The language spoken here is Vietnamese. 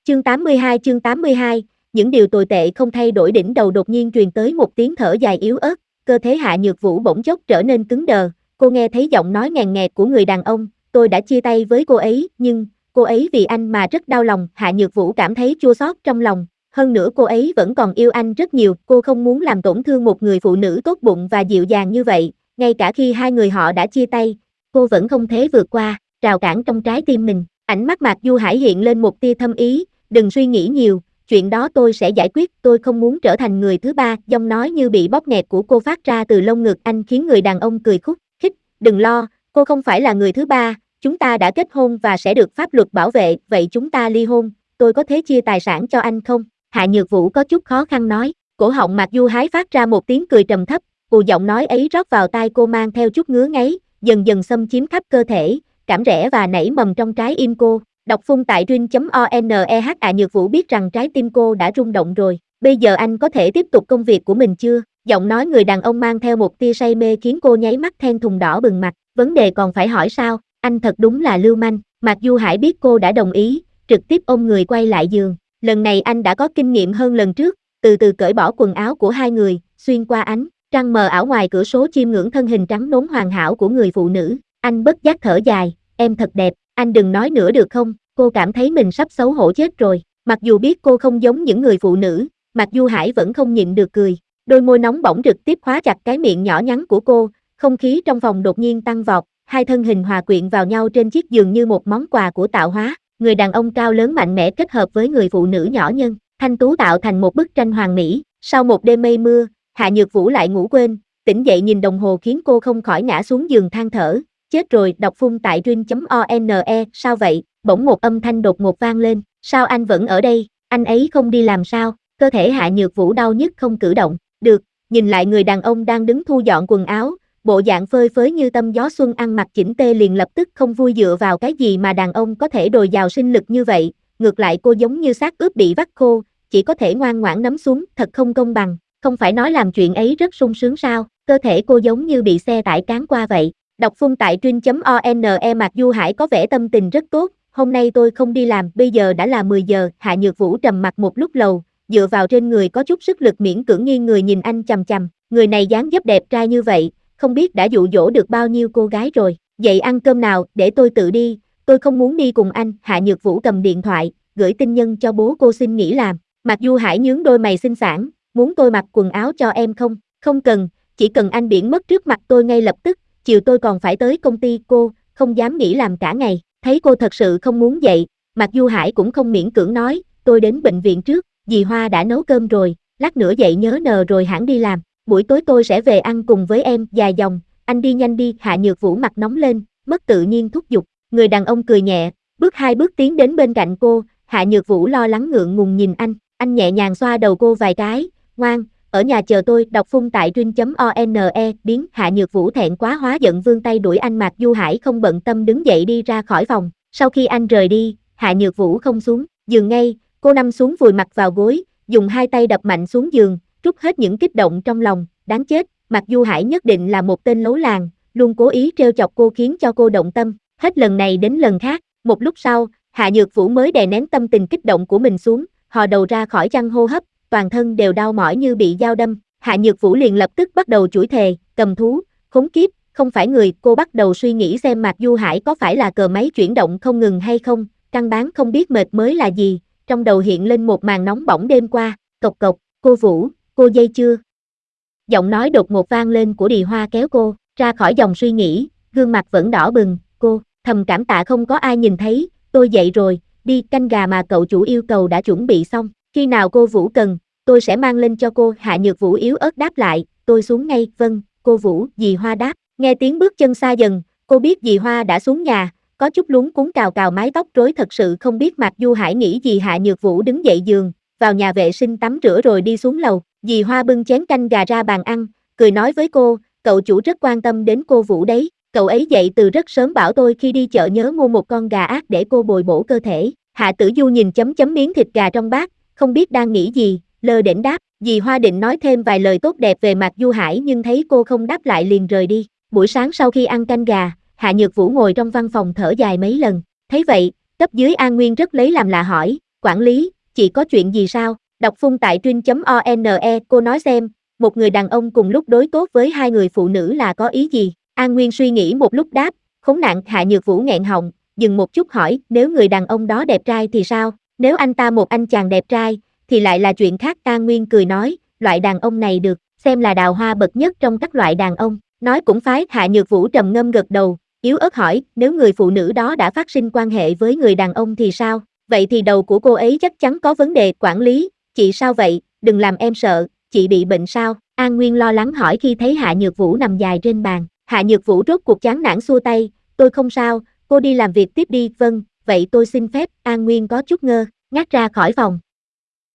Chương 82, những điều tồi tệ không thay đổi. Đỉnh đầu đột nhiên truyền tới một tiếng thở dài yếu ớt, cơ thể Hạ Nhược Vũ bỗng chốc trở nên cứng đờ, cô nghe thấy giọng nói ngàn nghẹt của người đàn ông, tôi đã chia tay với cô ấy, nhưng, cô ấy vì anh mà rất đau lòng. Hạ Nhược Vũ cảm thấy chua xót trong lòng, hơn nữa cô ấy vẫn còn yêu anh rất nhiều, cô không muốn làm tổn thương một người phụ nữ tốt bụng và dịu dàng như vậy, ngay cả khi hai người họ đã chia tay, cô vẫn không thể vượt qua rào cản trong trái tim mình. Ánh mắt Mạc Du Hải hiện lên một tia thâm ý, đừng suy nghĩ nhiều, chuyện đó tôi sẽ giải quyết, tôi không muốn trở thành người thứ ba. Giọng nói như bị bóp nghẹt của cô phát ra từ lông ngực anh khiến người đàn ông cười khúc khích, đừng lo, cô không phải là người thứ ba, chúng ta đã kết hôn và sẽ được pháp luật bảo vệ, vậy chúng ta ly hôn, tôi có thể chia tài sản cho anh không? Hạ Nhược Vũ có chút khó khăn nói, cổ họng Mạc Du Hải phát ra một tiếng cười trầm thấp, giọng nói ấy rót vào tai cô mang theo chút ngứa ngáy, dần dần xâm chiếm khắp cơ thể, cảm rẽ và nảy mầm trong trái im cô. Đọc phun tại rin.oneh. Hạ Nhược Vũ biết rằng trái tim cô đã rung động rồi, bây giờ anh có thể tiếp tục công việc của mình chưa? Giọng nói người đàn ông mang theo một tia say mê khiến cô nháy mắt thẹn thùng đỏ bừng mặt, vấn đề còn phải hỏi sao, anh thật đúng là lưu manh. Mạc Du Hải biết cô đã đồng ý, trực tiếp ôm người quay lại giường, lần này anh đã có kinh nghiệm hơn lần trước, từ từ cởi bỏ quần áo của hai người, xuyên qua ánh trăng mờ ảo ngoài cửa sổ chiêm ngưỡng thân hình trắng nõn hoàn hảo của người phụ nữ, anh bất giác thở dài, em thật đẹp, anh đừng nói nữa được không? Cô cảm thấy mình sắp xấu hổ chết rồi, mặc dù biết cô không giống những người phụ nữ, Mạc Du Hải vẫn không nhịn được cười, đôi môi nóng bỏng trực tiếp khóa chặt cái miệng nhỏ nhắn của cô, không khí trong phòng đột nhiên tăng vọt, hai thân hình hòa quyện vào nhau trên chiếc giường như một món quà của tạo hóa, người đàn ông cao lớn mạnh mẽ kết hợp với người phụ nữ nhỏ nhân, thanh tú tạo thành một bức tranh hoàn mỹ. Sau một đêm mây mưa, Hạ Nhược Vũ lại ngủ quên, tỉnh dậy nhìn đồng hồ khiến cô không khỏi ngã xuống giường than thở, chết rồi. Đọc phun tại rin.one. Sao vậy? Bỗng một âm thanh đột ngột vang lên, sao anh vẫn ở đây, anh ấy không đi làm sao? Cơ thể Hạ Nhược Vũ đau nhức không cử động được, nhìn lại người đàn ông đang đứng thu dọn quần áo, bộ dạng phơi phới như tăm gió xuân, ăn mặc chỉnh tê, liền lập tức không vui. Dựa vào cái gì mà đàn ông có thể dồi dào sinh lực như vậy, ngược lại cô giống như xác ướp bị vắt khô, chỉ có thể ngoan ngoãn nắm xuống, thật không công bằng, không phải nói làm chuyện ấy rất sung sướng sao? Cơ thể cô giống như bị xe tải cán qua vậy. Đọc phun tại rin.one. Mạc Du Hải có vẻ tâm tình rất tốt, hôm nay tôi không đi làm, bây giờ đã là 10 giờ. Hạ Nhược Vũ trầm mặc một lúc lâu, dựa vào trên người có chút sức lực miễn cưỡng nghiêng người nhìn anh chằm chằm, người này dáng dấp đẹp trai như vậy, không biết đã dụ dỗ được bao nhiêu cô gái rồi. Dậy ăn cơm nào, để tôi tự đi, tôi không muốn đi cùng anh. Hạ Nhược Vũ cầm điện thoại, gửi tin nhắn cho bố cô xin nghỉ làm. Mạc Du Hải nhướng đôi mày xinh xắn, muốn tôi mặc quần áo cho em không? Không cần, chỉ cần anh biến mất trước mặt tôi ngay lập tức, chiều tôi còn phải tới công ty. Cô không dám nghỉ làm cả ngày. Thấy cô thật sự không muốn dậy, Mạc Du Hải cũng không miễn cưỡng nói, tôi đến bệnh viện trước, dì Hoa đã nấu cơm rồi, lát nữa dậy nhớ nờ rồi hãng đi làm, buổi tối tôi sẽ về ăn cùng với em. Dài dòng, anh đi nhanh đi. Hạ Nhược Vũ mặt nóng lên, mất tự nhiên thúc giục. Người đàn ông cười nhẹ, bước hai bước tiến đến bên cạnh cô. Hạ Nhược Vũ lo lắng ngượng ngùng nhìn anh nhẹ nhàng xoa đầu cô vài cái, ngoan, ở nhà chờ tôi. Đọc phun tại rin.one. Biến. Hạ Nhược Vũ thẹn quá hóa giận vươn tay đuổi anh. Mạc Du Hải không bận tâm đứng dậy đi ra khỏi phòng. Sau khi anh rời đi, Hạ Nhược Vũ không xuống giường ngay, cô nằm xuống vùi mặt vào gối, dùng hai tay đập mạnh xuống giường, trút hết những kích động trong lòng. Đáng chết, Mạc Du Hải nhất định là một tên lấu làng, luôn cố ý trêu chọc cô khiến cho cô động tâm, hết lần này đến lần khác. Một lúc sau, Hạ Nhược Vũ mới đè nén tâm tình kích động của mình xuống, thò đầu ra khỏi chăn hô hấp, toàn thân đều đau mỏi như bị dao đâm. Hạ Nhược Vũ liền lập tức bắt đầu chửi thề, cầm thú, khốn kiếp, không phải người. Cô bắt đầu suy nghĩ xem Mạc Du Hải có phải là cờ máy chuyển động không ngừng hay không, căn bản không biết mệt mới là gì. Trong đầu hiện lên một màn nóng bỏng đêm qua, cộc cộc, cô Vũ, cô dây chưa? Giọng nói đột ngột vang lên của Đì Hoa kéo cô ra khỏi dòng suy nghĩ, gương mặt vẫn đỏ bừng. Cô thầm cảm tạ không có ai nhìn thấy, tôi dậy rồi, đi, canh gà mà cậu chủ yêu cầu đã chuẩn bị xong, khi nào cô Vũ cần, tôi sẽ mang lên cho cô. Hạ Nhược Vũ yếu ớt đáp lại, tôi xuống ngay. Vâng, cô Vũ. Dì Hoa đáp. Nghe tiếng bước chân xa dần, cô biết dì Hoa đã xuống nhà, có chút luống cuống cào cào mái tóc rối, thật sự không biết Mạc Du Hải nghĩ gì. Hạ Nhược Vũ đứng dậy giường, vào nhà vệ sinh tắm rửa rồi đi xuống lầu. Dì Hoa bưng chén canh gà ra bàn ăn, cười nói với cô, cậu chủ rất quan tâm đến cô Vũ đấy, cậu ấy dậy từ rất sớm bảo tôi khi đi chợ nhớ mua một con gà ác để cô bồi bổ cơ thể. Hạ Tử Du nhìn chấm chấm miếng thịt gà trong bát, không biết đang nghĩ gì, lơ đễnh đáp. Dì Hoa định nói thêm vài lời tốt đẹp về Mạc Du Hải nhưng thấy cô không đáp lại liền rời đi. Buổi sáng sau khi ăn canh gà, Hạ Nhược Vũ ngồi trong văn phòng thở dài mấy lần. Thấy vậy, cấp dưới An Nguyên rất lấy làm lạ hỏi, Quản lý, chị có chuyện gì sao? Đọc phun tại truyện.one, cô nói xem, một người đàn ông cùng lúc đối tốt với hai người phụ nữ là có ý gì? An Nguyên suy nghĩ một lúc đáp, khốn nạn. Hạ Nhược Vũ nghẹn họng, dừng một chút hỏi, nếu người đàn ông đó đẹp trai thì sao? Nếu anh ta một anh chàng đẹp trai, thì lại là chuyện khác. An Nguyên cười nói, loại đàn ông này được xem là đào hoa bậc nhất trong các loại đàn ông. Nói cũng phái. Hạ Nhược Vũ trầm ngâm gật đầu, yếu ớt hỏi, nếu người phụ nữ đó đã phát sinh quan hệ với người đàn ông thì sao? Vậy thì đầu của cô ấy chắc chắn có vấn đề. Quản lý, chị sao vậy? Đừng làm em sợ, chị bị bệnh sao? An Nguyên lo lắng hỏi khi thấy Hạ Nhược Vũ nằm dài trên bàn. Hạ Nhược Vũ rốt cuộc chán nản xua tay, tôi không sao, cô đi làm việc tiếp đi. Vâng, vậy tôi xin phép. An Nguyên có chút ngơ ngác ra khỏi phòng.